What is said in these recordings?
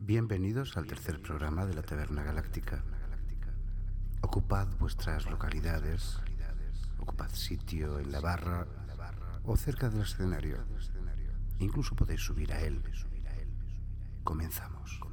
Bienvenidos al tercer programa de la Taberna Galáctica. Ocupad vuestras localidades, ocupad sitio en la barra o cerca del escenario. Incluso podéis subir a él. Comenzamos.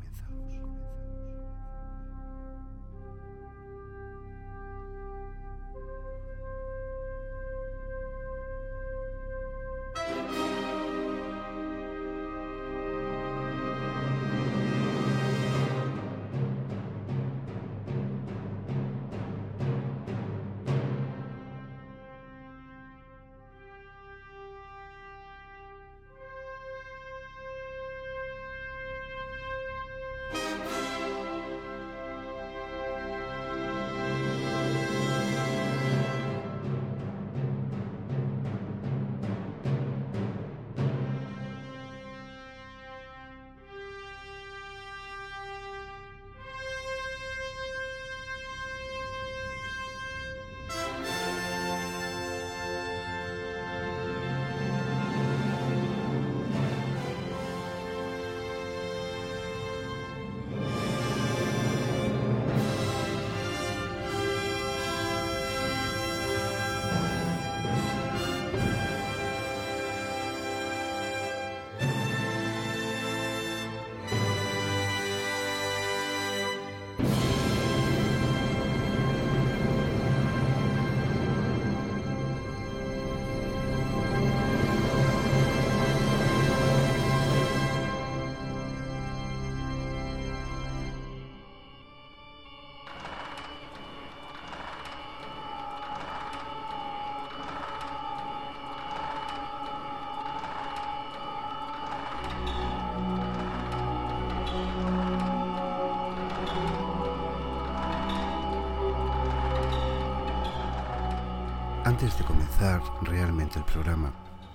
Antes de comenzar realmente el programa,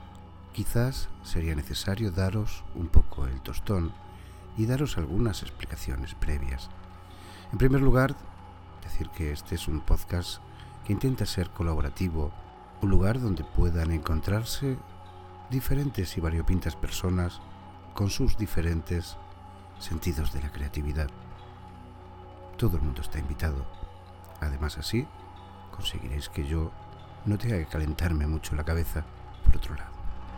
quizás sería necesario daros un poco el tostón y daros algunas explicaciones previas. En primer lugar, decir que este es un podcast que intenta ser colaborativo, un lugar donde puedan encontrarse diferentes y variopintas personas con sus diferentes sentidos de la creatividad. Todo el mundo está invitado. Además, así conseguiréis que yo no tenga que calentarme mucho la cabeza por otro lado.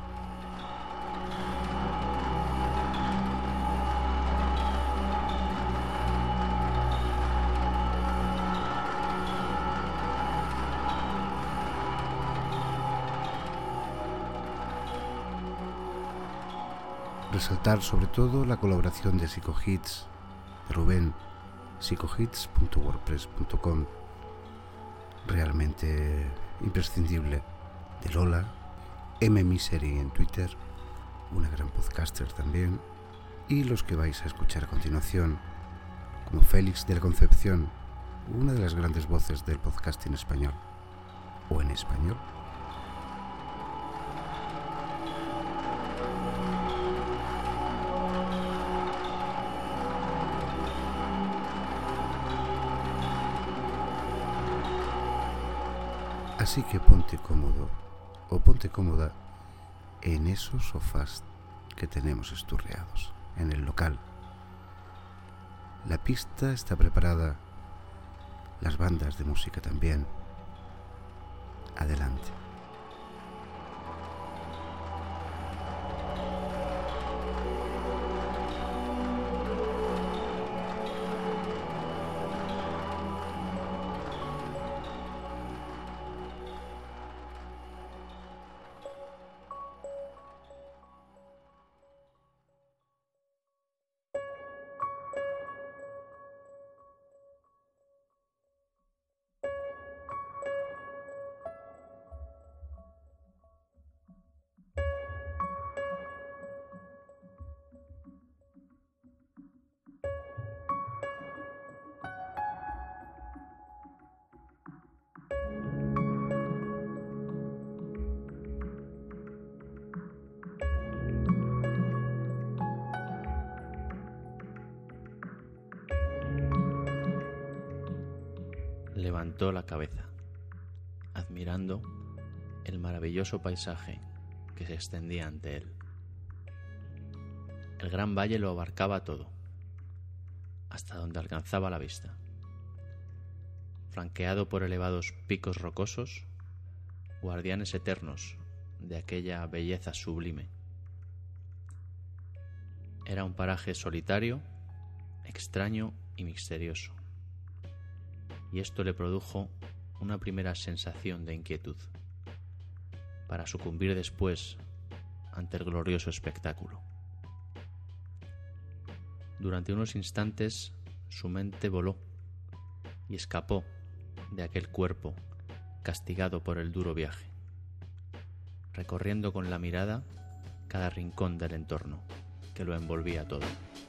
Resaltar sobre todo la colaboración de Psicohits, de Rubén, psicohits.wordpress.com, realmente imprescindible, de Lola, Misery en Twitter, una gran podcaster también, y los que vais a escuchar a continuación, como Félix de la Concepción, una de las grandes voces del podcasting español, o en español. Así que ponte cómodo o ponte cómoda en esos sofás que tenemos esturreados en el local. La pista está preparada, las bandas de música también. Adelante. Levantó la cabeza, admirando el maravilloso paisaje que se extendía ante él. El gran valle lo abarcaba todo, hasta donde alcanzaba la vista. Flanqueado por elevados picos rocosos, guardianes eternos de aquella belleza sublime. Era un paraje solitario, extraño y misterioso, y esto le produjo una primera sensación de inquietud, para sucumbir después ante el glorioso espectáculo. Durante unos instantes su mente voló y escapó de aquel cuerpo castigado por el duro viaje, recorriendo con la mirada cada rincón del entorno que lo envolvía todo.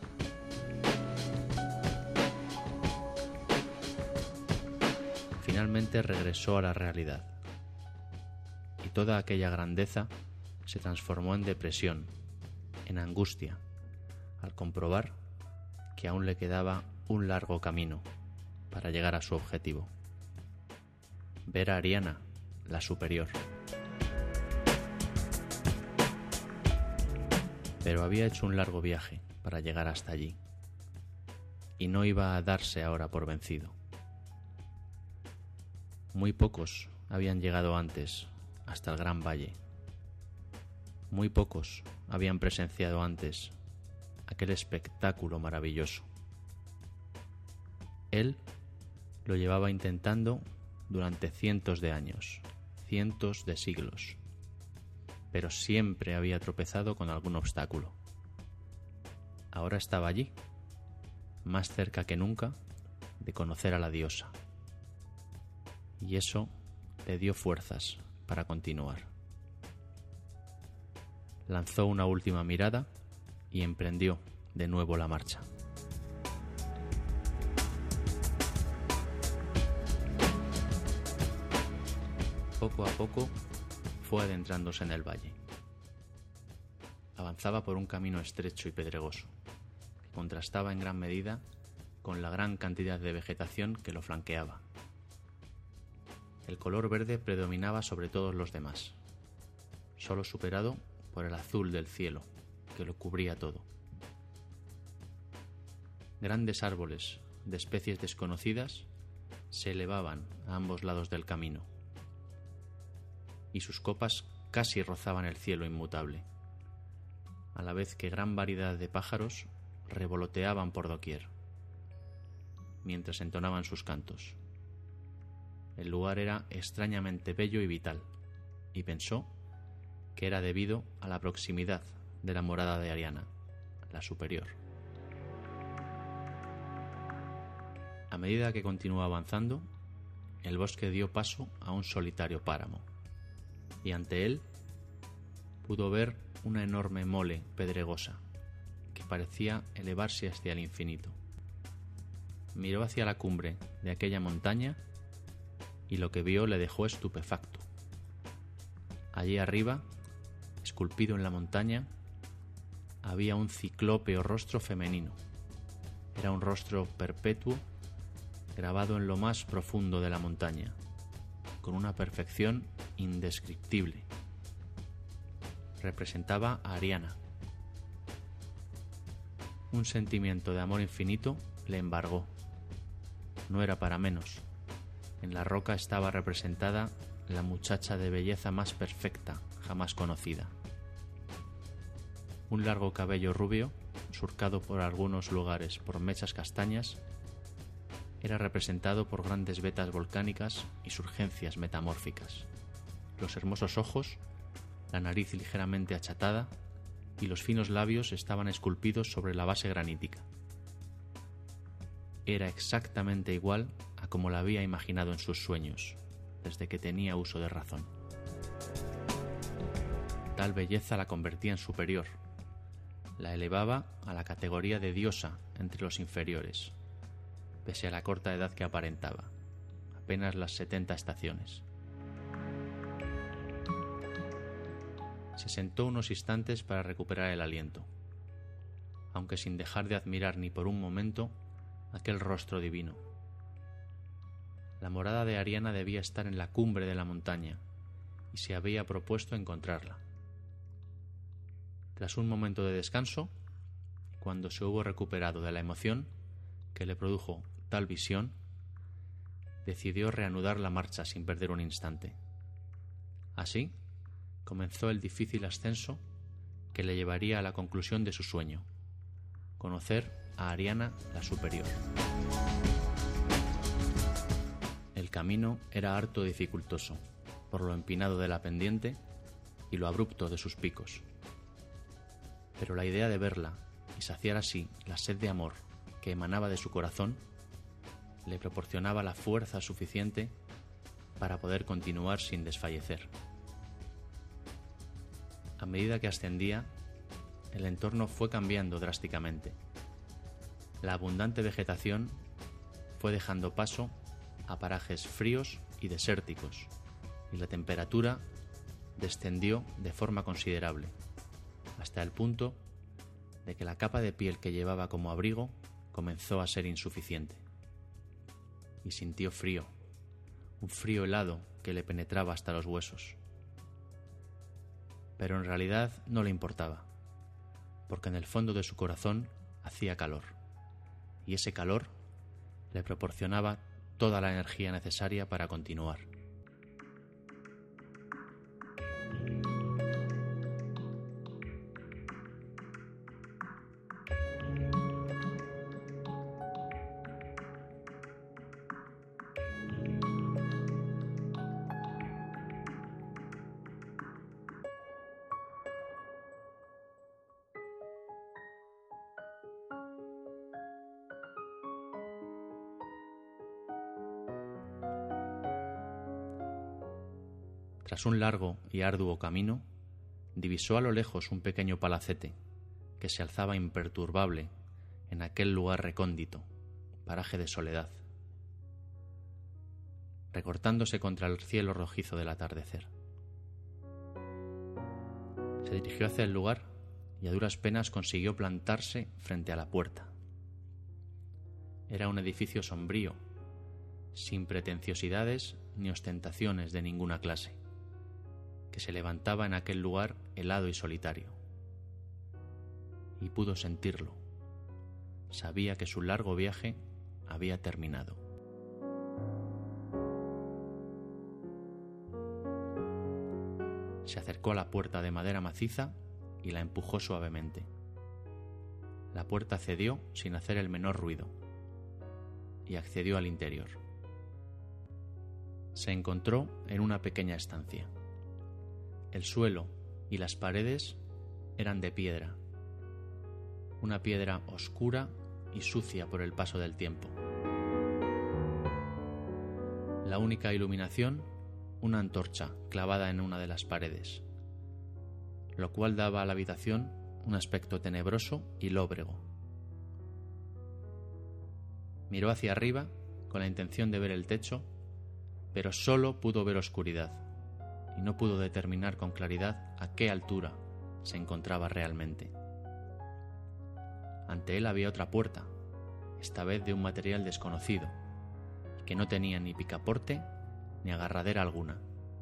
Finalmente regresó a la realidad, y toda aquella grandeza se transformó en depresión, en angustia, al comprobar que aún le quedaba un largo camino para llegar a su objetivo: ver a Ariana, la superior. Pero había hecho un largo viaje para llegar hasta allí, y no iba a darse ahora por vencido. Muy pocos habían llegado antes hasta el Gran Valle. Muy pocos habían presenciado antes aquel espectáculo maravilloso. Él lo llevaba intentando durante cientos de años, cientos de siglos, pero siempre había tropezado con algún obstáculo. Ahora estaba allí, más cerca que nunca de conocer a la diosa, y eso le dio fuerzas para continuar. Lanzó una última mirada y emprendió de nuevo la marcha. Poco a poco fue adentrándose en el valle. Avanzaba por un camino estrecho y pedregoso, que contrastaba en gran medida con la gran cantidad de vegetación que lo flanqueaba. El color verde predominaba sobre todos los demás, solo superado por el azul del cielo, que lo cubría todo. Grandes árboles de especies desconocidas se elevaban a ambos lados del camino, y sus copas casi rozaban el cielo inmutable, a la vez que gran variedad de pájaros revoloteaban por doquier, mientras entonaban sus cantos. El lugar era extrañamente bello y vital, y pensó que era debido a la proximidad de la morada de Ariana, la superior. A medida que continuó avanzando, el bosque dio paso a un solitario páramo, y ante él pudo ver una enorme mole pedregosa que parecía elevarse hacia el infinito. Miró hacia la cumbre de aquella montaña y lo que vio le dejó estupefacto. Allí arriba, esculpido en la montaña, había un ciclópeo rostro femenino. Era un rostro perpetuo grabado en lo más profundo de la montaña, con una perfección indescriptible. Representaba a Ariana. Un sentimiento de amor infinito le embargó. No era para menos. En la roca estaba representada la muchacha de belleza más perfecta jamás conocida. Un largo cabello rubio, surcado por algunos lugares por mechas castañas, era representado por grandes vetas volcánicas y surgencias metamórficas. Los hermosos ojos, la nariz ligeramente achatada y los finos labios estaban esculpidos sobre la base granítica. Era exactamente igual a como la había imaginado en sus sueños, desde que tenía uso de razón. Tal belleza la convertía en superior, la elevaba a la categoría de diosa entre los inferiores, pese a la corta edad que aparentaba, apenas las 70 estaciones. Se sentó unos instantes para recuperar el aliento, aunque sin dejar de admirar ni por un momento aquel rostro divino. La morada de Ariana debía estar en la cumbre de la montaña, y se había propuesto encontrarla. Tras un momento de descanso, cuando se hubo recuperado de la emoción, que le produjo tal visión, decidió reanudar la marcha sin perder un instante. Así comenzó el difícil ascenso que le llevaría a la conclusión de su sueño: conocer a Ariana la Superior. El camino era harto dificultoso, por lo empinado de la pendiente y lo abrupto de sus picos. Pero la idea de verla y saciar así la sed de amor que emanaba de su corazón le proporcionaba la fuerza suficiente para poder continuar sin desfallecer. A medida que ascendía, el entorno fue cambiando drásticamente. La abundante vegetación fue dejando paso a parajes fríos y desérticos, y la temperatura descendió de forma considerable, hasta el punto de que la capa de piel que llevaba como abrigo comenzó a ser insuficiente. Y sintió frío, un frío helado que le penetraba hasta los huesos. Pero en realidad no le importaba, porque en el fondo de su corazón hacía calor, y ese calor le proporcionaba toda la energía necesaria para continuar. Tras un largo y arduo camino, divisó a lo lejos un pequeño palacete que se alzaba imperturbable en aquel lugar recóndito, paraje de soledad, recortándose contra el cielo rojizo del atardecer. Se dirigió hacia el lugar y a duras penas consiguió plantarse frente a la puerta. Era un edificio sombrío, sin pretenciosidades ni ostentaciones de ninguna clase, que se levantaba en aquel lugar helado y solitario. Y pudo sentirlo. Sabía que su largo viaje había terminado. Se acercó a la puerta de madera maciza y la empujó suavemente. La puerta cedió sin hacer el menor ruido y accedió al interior. Se encontró en una pequeña estancia. El suelo y las paredes eran de piedra, una piedra oscura y sucia por el paso del tiempo. La única iluminación, una antorcha clavada en una de las paredes, lo cual daba a la habitación un aspecto tenebroso y lóbrego. Miró hacia arriba con la intención de ver el techo, pero solo pudo ver oscuridad y no pudo determinar con claridad a qué altura se encontraba realmente. Ante él había otra puerta, esta vez de un material desconocido, que no tenía ni picaporte ni agarradera alguna.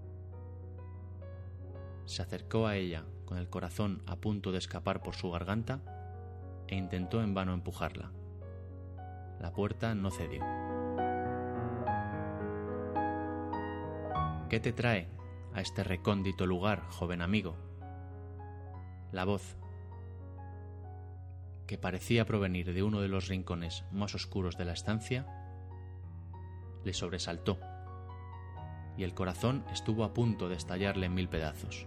Se acercó a ella con el corazón a punto de escapar por su garganta e intentó en vano empujarla. La puerta no cedió. ¿Qué te trae a este recóndito lugar, joven amigo? La voz, que parecía provenir de uno de los rincones más oscuros de la estancia, le sobresaltó, y el corazón estuvo a punto de estallarle en 1000 pedazos.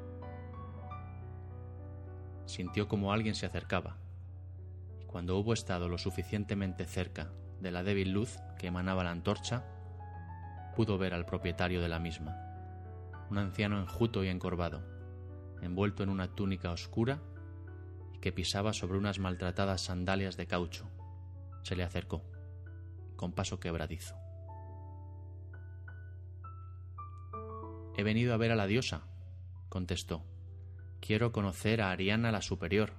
Sintió como alguien se acercaba, y cuando hubo estado lo suficientemente cerca de la débil luz que emanaba la antorcha, pudo ver al propietario de la misma, un anciano enjuto y encorvado, envuelto en una túnica oscura y que pisaba sobre unas maltratadas sandalias de caucho. Se le acercó, con paso quebradizo. «He venido a ver a la diosa», contestó. «Quiero conocer a Ariana la Superior».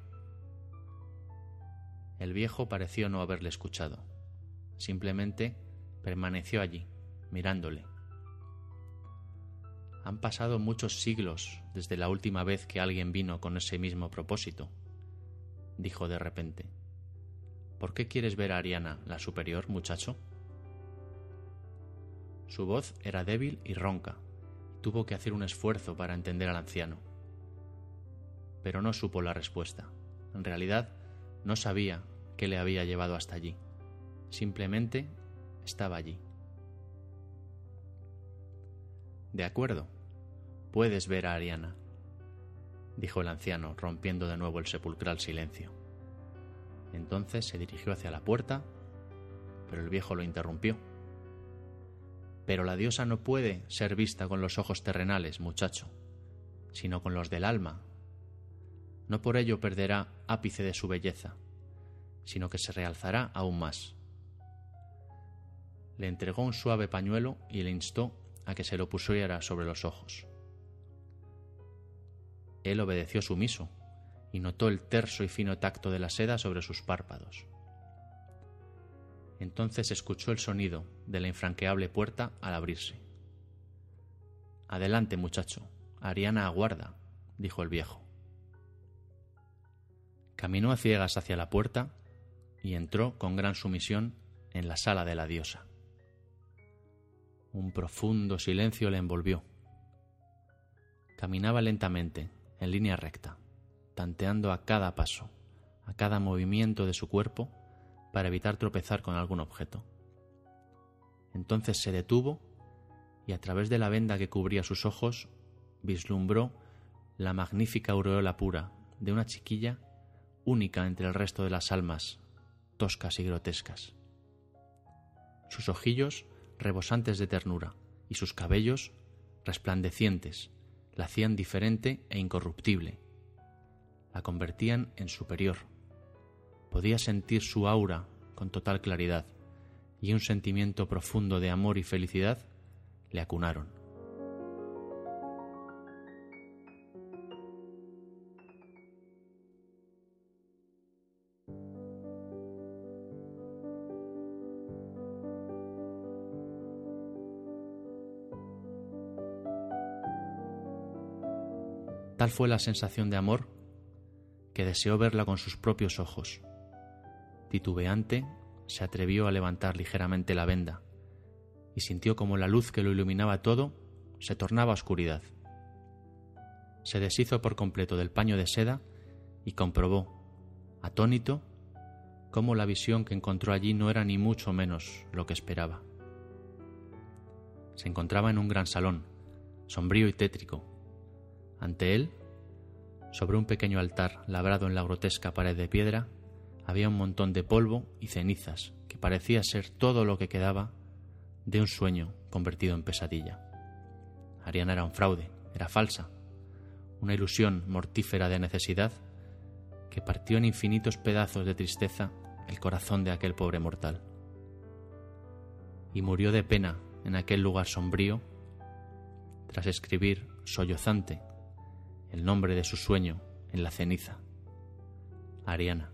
El viejo pareció no haberle escuchado. Simplemente permaneció allí, mirándole. «Han pasado muchos siglos desde la última vez que alguien vino con ese mismo propósito», dijo de repente. ¿Por qué quieres ver a Ariana, la superior, muchacho? Su voz era débil y ronca, y tuvo que hacer un esfuerzo para entender al anciano. Pero no supo la respuesta. En realidad, no sabía qué le había llevado hasta allí. Simplemente estaba allí. De acuerdo, puedes ver a Ariana, dijo el anciano, rompiendo de nuevo el sepulcral silencio. Entonces se dirigió hacia la puerta, pero el viejo lo interrumpió. Pero la diosa no puede ser vista con los ojos terrenales, muchacho, sino con los del alma. No por ello perderá ápice de su belleza, sino que se realzará aún más. Le entregó un suave pañuelo y le instó a que se lo pusiera sobre los ojos. Él obedeció sumiso y notó el terso y fino tacto de la seda sobre sus párpados. Entonces escuchó el sonido de la infranqueable puerta al abrirse. «Adelante, muchacho, Ariana aguarda», dijo el viejo. Caminó a ciegas hacia la puerta y entró con gran sumisión en la sala de la diosa. Un profundo silencio le envolvió. Caminaba lentamente, en línea recta, tanteando a cada paso, a cada movimiento de su cuerpo para evitar tropezar con algún objeto. Entonces se detuvo y a través de la venda que cubría sus ojos vislumbró la magnífica aureola pura de una chiquilla única entre el resto de las almas, toscas y grotescas. Sus ojillos rebosantes de ternura y sus cabellos resplandecientes la hacían diferente e incorruptible. La convertían en superior. Podía sentir su aura con total claridad y un sentimiento profundo de amor y felicidad le acunaron. Tal fue la sensación de amor que deseó verla con sus propios ojos. Titubeante, se atrevió a levantar ligeramente la venda y sintió como la luz que lo iluminaba todo se tornaba oscuridad. Se deshizo por completo del paño de seda y comprobó, atónito, cómo la visión que encontró allí no era ni mucho menos lo que esperaba. Se encontraba en un gran salón, sombrío y tétrico. Ante él, sobre un pequeño altar labrado en la grotesca pared de piedra, había un montón de polvo y cenizas que parecía ser todo lo que quedaba de un sueño convertido en pesadilla. Ariana era un fraude, era falsa, una ilusión mortífera de necesidad que partió en infinitos pedazos de tristeza el corazón de aquel pobre mortal. Y murió de pena en aquel lugar sombrío tras escribir, sollozante, el nombre de su sueño en la ceniza: Ariana.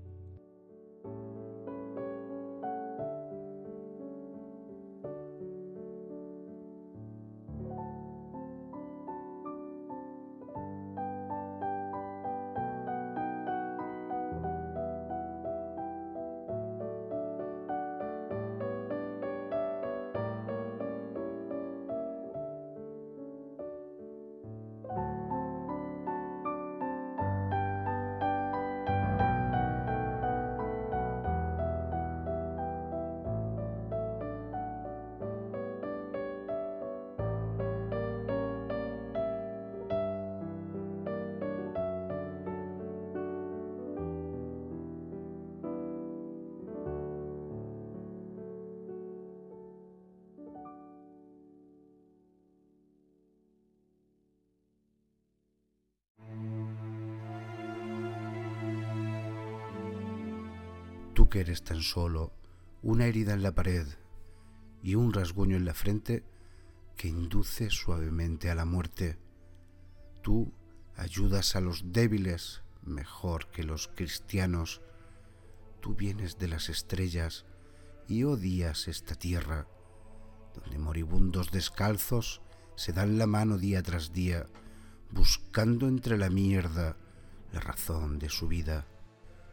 Tú que eres tan solo una herida en la pared y un rasguño en la frente que induce suavemente a la muerte. Tú ayudas a los débiles mejor que los cristianos. Tú vienes de las estrellas y odias esta tierra, donde moribundos descalzos se dan la mano día tras día, buscando entre la mierda la razón de su vida.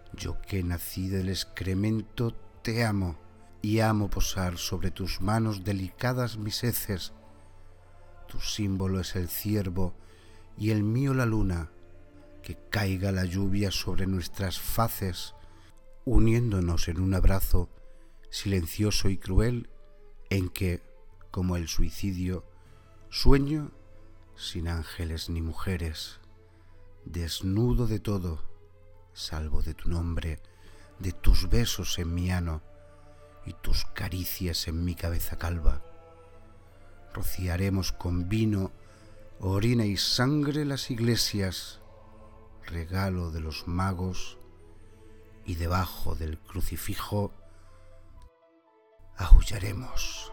Yo que nací del excremento te amo, y amo posar sobre tus manos delicadas mis heces. Tu símbolo es el ciervo y el mío la luna. Que caiga la lluvia sobre nuestras faces, uniéndonos en un abrazo silencioso y cruel, en que, como el suicidio, sueño sin ángeles ni mujeres, desnudo de todo, salvo de tu nombre, de tus besos en mi ano y tus caricias en mi cabeza calva. Rociaremos con vino, orina y sangre las iglesias, regalo de los magos, y debajo del crucifijo aullaremos.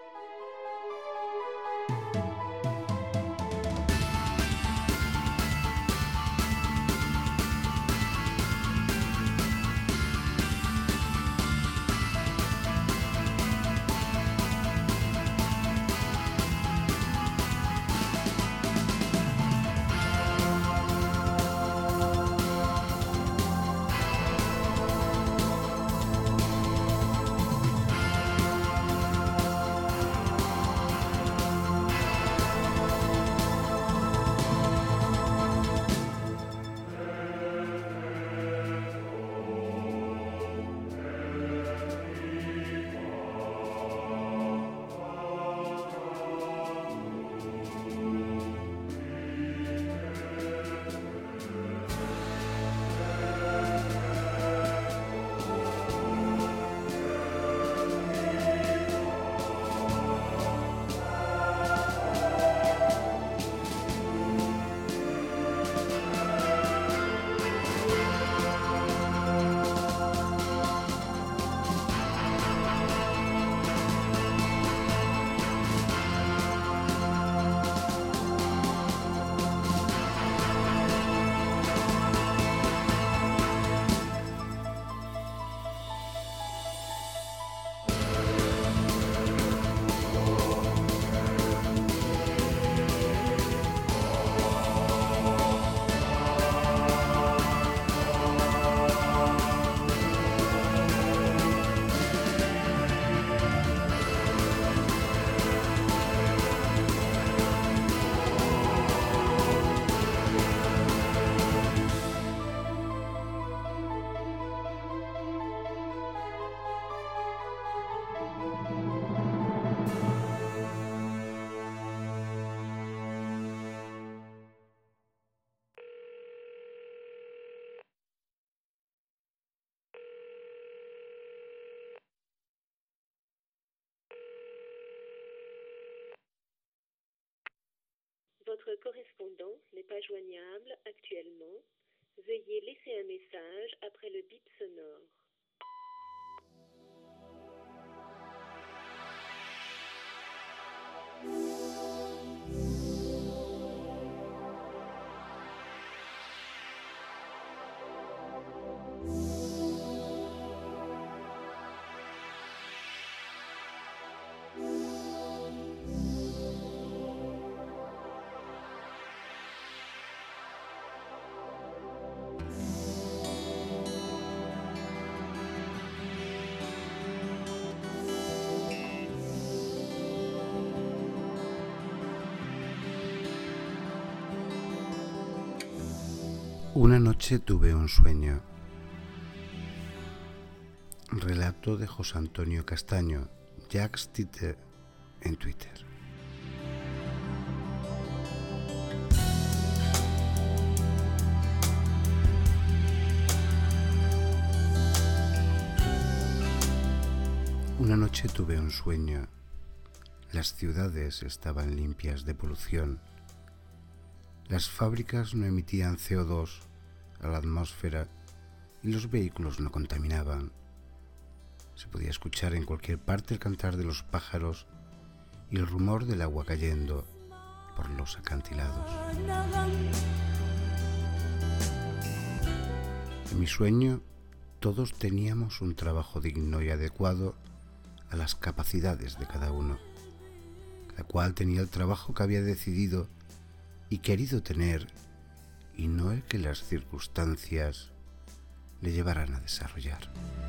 Votre correspondant n'est pas joignable actuellement. Veuillez laisser un message après le bip sonore. Una noche tuve un sueño. Relato de José Antonio Castaño, Jacques Tite, en Twitter. Una noche tuve un sueño. Las ciudades estaban limpias de polución. Las fábricas no emitían CO2 a la atmósfera y los vehículos no contaminaban. Se podía escuchar en cualquier parte el cantar de los pájaros y el rumor del agua cayendo por los acantilados. En mi sueño, todos teníamos un trabajo digno y adecuado a las capacidades de cada uno. Cada cual tenía el trabajo que había decidido y querido tener, y no el que las circunstancias le llevaran a desarrollar.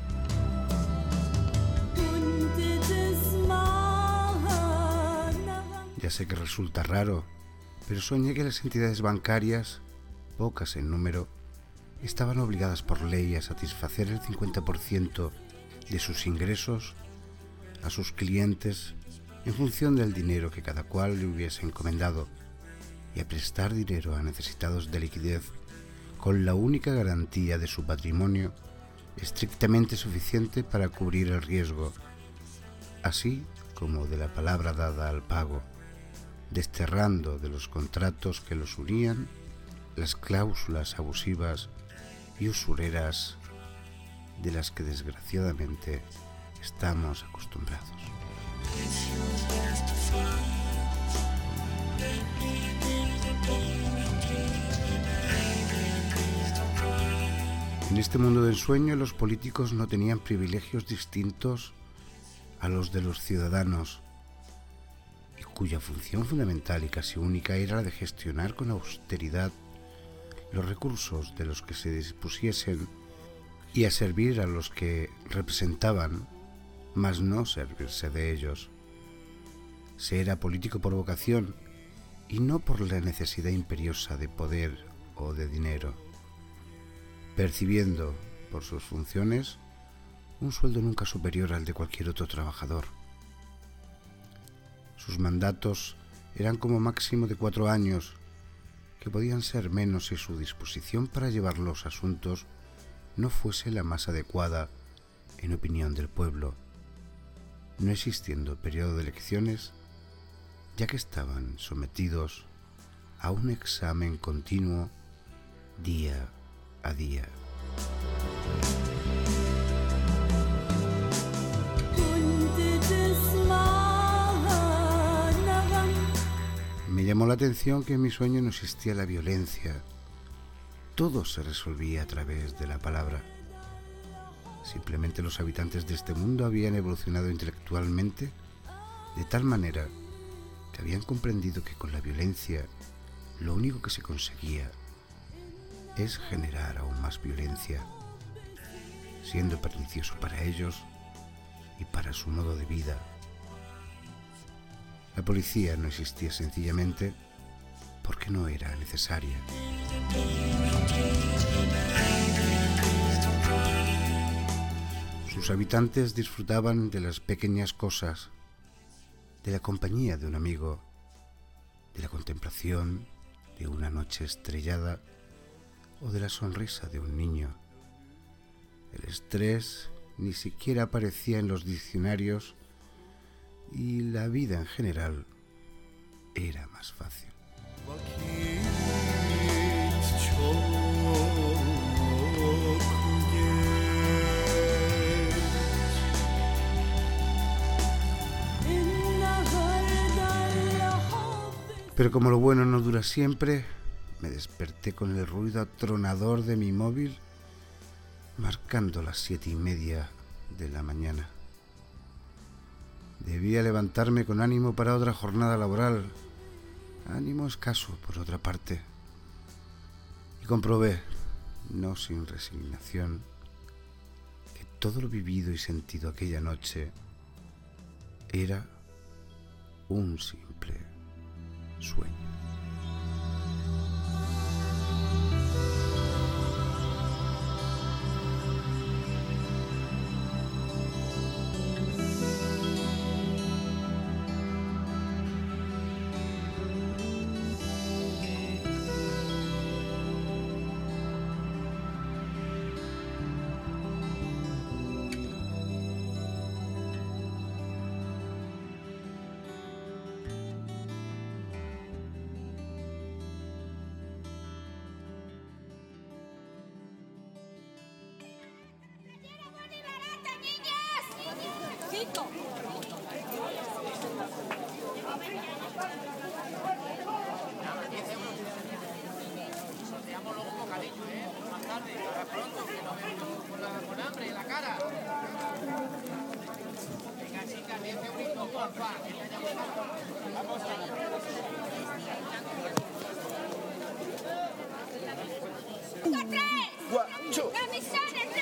Ya sé que resulta raro, pero soñé que las entidades bancarias, pocas en número, estaban obligadas por ley a satisfacer el 50% de sus ingresos a sus clientes en función del dinero que cada cual le hubiese encomendado y a prestar dinero a necesitados de liquidez con la única garantía de su patrimonio estrictamente suficiente para cubrir el riesgo, así como de la palabra dada al pago, desterrando de los contratos que los unían las cláusulas abusivas y usureras de las que desgraciadamente estamos acostumbrados. En este mundo de ensueño, los políticos no tenían privilegios distintos a los de los ciudadanos, y cuya función fundamental y casi única era la de gestionar con austeridad los recursos de los que se dispusiesen y a servir a los que representaban, mas no servirse de ellos. Se era político por vocación y no por la necesidad imperiosa de poder o de dinero, percibiendo por sus funciones un sueldo nunca superior al de cualquier otro trabajador. Sus mandatos eran como máximo de 4 años, que podían ser menos si su disposición para llevar los asuntos no fuese la más adecuada en opinión del pueblo, no existiendo periodo de elecciones, ya que estaban sometidos a un examen continuo día a día. Me llamó la atención que en mi sueño no existía la violencia. Todo se resolvía a través de la palabra. Simplemente los habitantes de este mundo habían evolucionado intelectualmente de tal manera que habían comprendido que con la violencia lo único que se conseguía es generar aún más violencia, siendo pernicioso para ellos y para su modo de vida. La policía no existía sencillamente porque no era necesaria. Sus habitantes disfrutaban de las pequeñas cosas, de la compañía de un amigo, de la contemplación de una noche estrellada o de la sonrisa de un niño. El estrés ni siquiera aparecía en los diccionarios y la vida en general era más fácil. Pero como lo bueno no dura siempre, me desperté con el ruido atronador de mi móvil, marcando las 7:30 de la mañana. Debía levantarme con ánimo para otra jornada laboral, ánimo escaso por otra parte, y comprobé, no sin resignación, que todo lo vivido y sentido aquella noche era un simple sueño. Camisones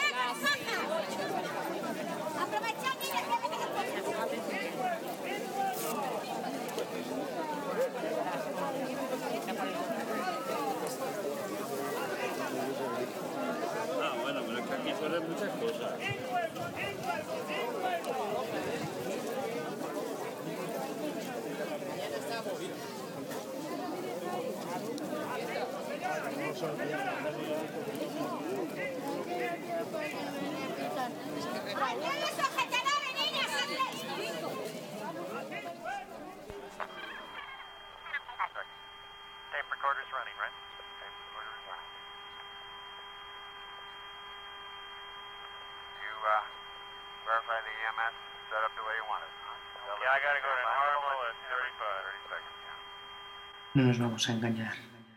No nos vamos a engañar.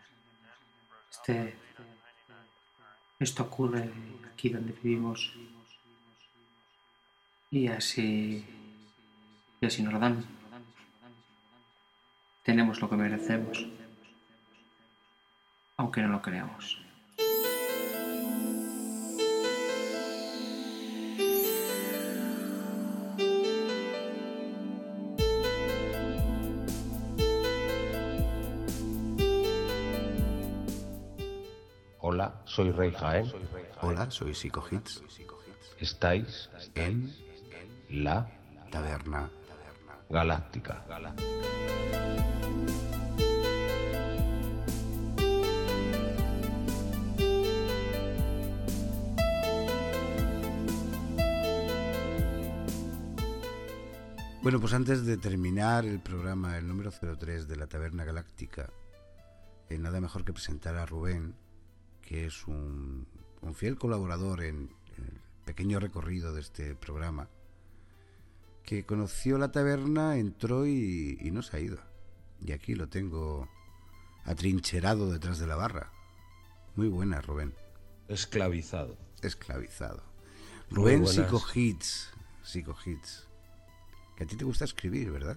Esto ocurre aquí donde vivimos y así nos lo dan. Tenemos lo que merecemos, aunque no lo creamos. Hola, soy Rey Jaén. Hola, soy Psycho Hits. Estáis en la Taberna Galáctica. Bueno, pues antes de terminar el programa, el número 03 de la Taberna Galáctica, nada mejor que presentar a Rubén, que es un fiel colaborador en el pequeño recorrido de este programa, que conoció la taberna, entró y no se ha ido. Y aquí lo tengo atrincherado detrás de la barra. Muy buena, Rubén. Esclavizado. Rubén Psycho Hits. Que a ti te gusta escribir, ¿verdad?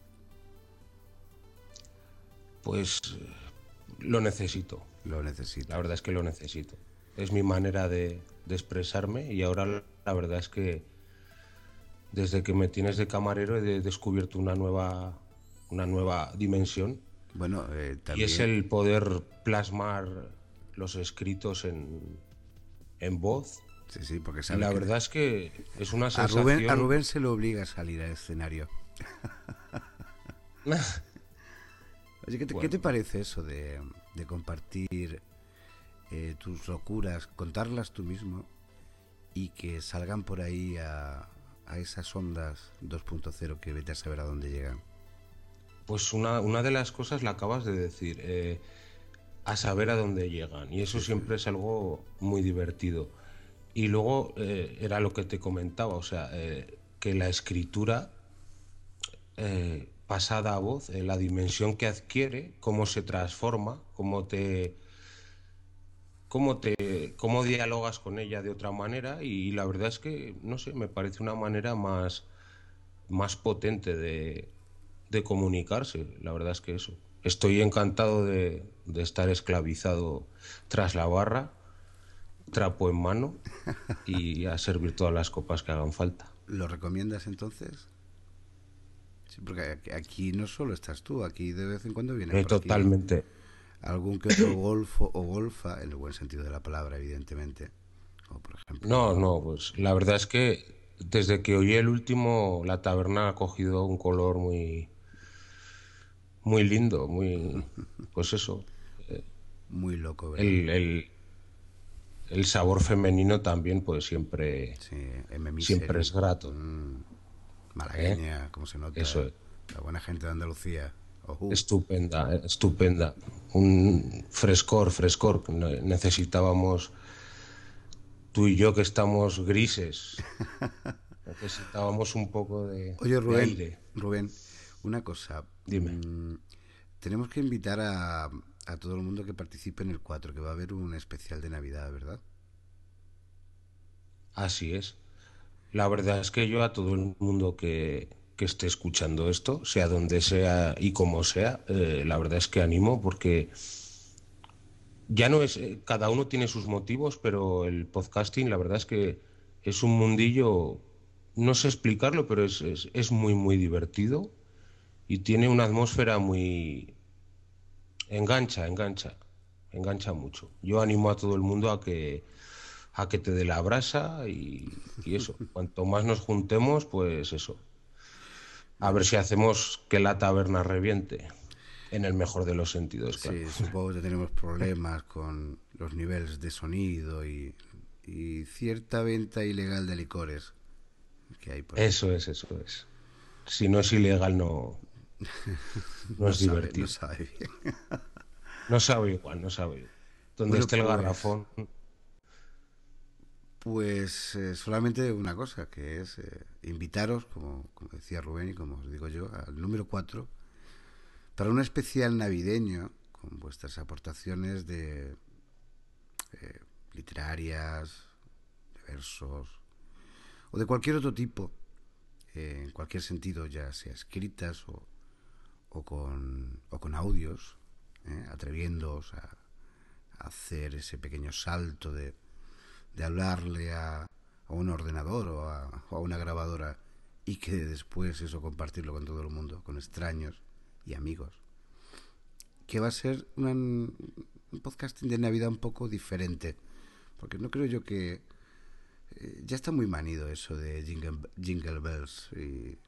Pues lo necesito. La verdad es que lo necesito. Es mi manera de expresarme y ahora la verdad es que desde que me tienes de camarero he descubierto una nueva dimensión. Bueno, también... Y es el poder plasmar los escritos en voz. Sí, porque sabe. Y la verdad es que es una sensación... A Rubén se le obliga a salir al escenario. Oye, ¿qué te parece eso de compartir tus locuras, contarlas tú mismo y que salgan por ahí a esas ondas 2.0 que vete a saber a dónde llegan? Pues una de las cosas la acabas de decir, a saber a dónde llegan, y eso siempre es algo muy divertido. Y luego era lo que te comentaba, o sea, que la escritura pasada a voz, la dimensión que adquiere, cómo se transforma, cómo dialogas con ella de otra manera, y la verdad es que, no sé, me parece una manera más potente de comunicarse. La verdad es que eso. Estoy encantado de estar esclavizado tras la barra, trapo en mano y a servir todas las copas que hagan falta. ¿Lo recomiendas entonces? Sí, porque aquí no solo estás tú, aquí de vez en cuando viene totalmente algún que otro golfo o golfa, en el buen sentido de la palabra, evidentemente. O por ejemplo... No, pues la verdad es que desde que oí el último, la taberna ha cogido un color muy lindo, pues eso. Muy loco, ¿verdad? El sabor femenino también, pues siempre es grato. Malagueña, como se nota. Eso es. La buena gente de Andalucía. Estupenda. Un frescor. Necesitábamos, tú y yo que estamos grises, necesitábamos un poco de, Oye, Rubén, de aire. Rubén, una cosa. Dime. Tenemos que invitar a todo el mundo que participe en el 4, que va a haber un especial de Navidad, ¿verdad? Así es. La verdad es que yo a todo el mundo que esté escuchando esto, sea donde sea y como sea, la verdad es que animo, porque ya no es... cada uno tiene sus motivos, pero el podcasting, la verdad es que es un mundillo, no sé explicarlo, pero es muy divertido y tiene una atmósfera muy... engancha mucho. Yo animo a todo el mundo a que te dé la brasa y eso. Cuanto más nos juntemos, pues eso. A ver si hacemos que la taberna reviente. En el mejor de los sentidos, claro. Sí, supongo que tenemos problemas con los niveles de sonido y cierta venta ilegal de licores que hay por ahí. Eso es. Si no es ilegal, no es divertido. No sabe bien. No sabe igual. Donde Bueno, esté el pues, garrafón. Pues solamente una cosa, que es invitaros, como decía Rubén y como os digo yo, al número 4 para un especial navideño con vuestras aportaciones de literarias, de versos o de cualquier otro tipo, en cualquier sentido, ya sea escritas o con audios, atreviéndoos a hacer ese pequeño salto de hablarle a un ordenador o a una grabadora y que después eso compartirlo con todo el mundo, con extraños y amigos, que va a ser un podcasting de Navidad un poco diferente, porque no creo yo que ya está muy manido eso de jingle bells y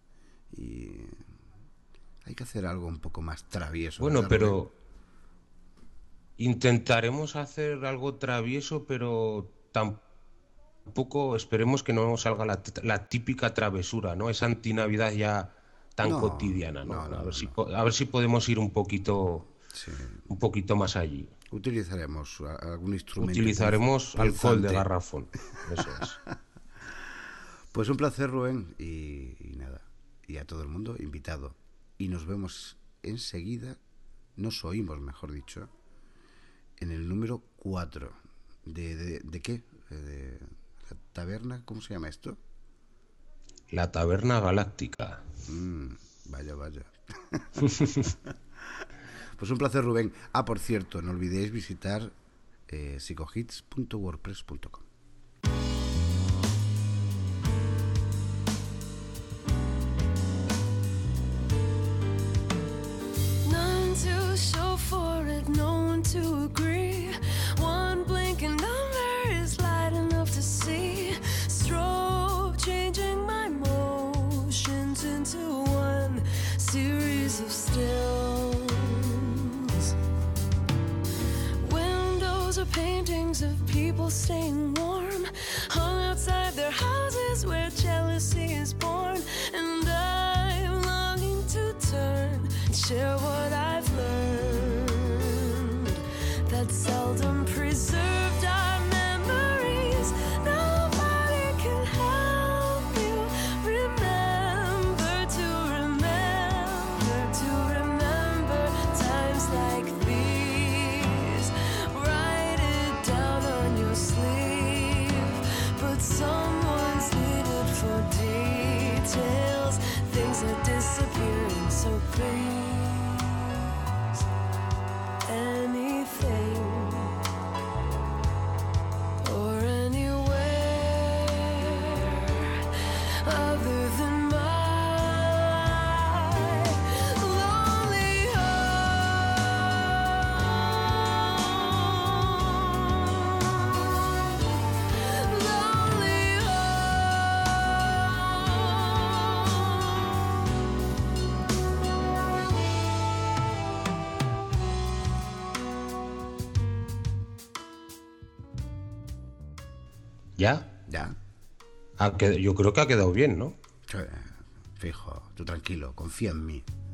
hay que hacer algo un poco más travieso. Bueno, ¿verdad, pero Rubén? intentaremos hacer algo travieso, pero tampoco esperemos que no salga la típica travesura, ¿no? Esa antinavidad ya tan No, cotidiana, ¿no? no, A ver si no. a ver si podemos ir un poquito Sí. más allí. Utilizaremos algún instrumento Utilizaremos alcohol de punzante. garrafón. Eso es. Pues un placer, Rubén, y nada, y a todo el mundo invitado. Y nos vemos enseguida, nos oímos, mejor dicho, en el número 4. ¿De qué? ¿De la taberna? ¿Cómo se llama esto? La Taberna Galáctica. Vaya. Pues un placer, Rubén. Por cierto, no olvidéis visitar psicohits.wordpress.com. None to show for it, no one to agree. One blinking number is light enough to see. Strobe changing my motions into one series of stills. Windows are paintings of people staying warm, hung outside their houses where jealousy is born. And I'm longing to turn and share what I've learned that seldom preserved our memories. Nobody can help you remember times like these. Write it down on your sleeve. Put someone's needed for details. Things are disappearing, so please, anything or anywhere other than my lonely home. Lonely ¿Ya? Ya. Yo creo que ha quedado bien, ¿no? Fijo, tú tranquilo, confía en mí.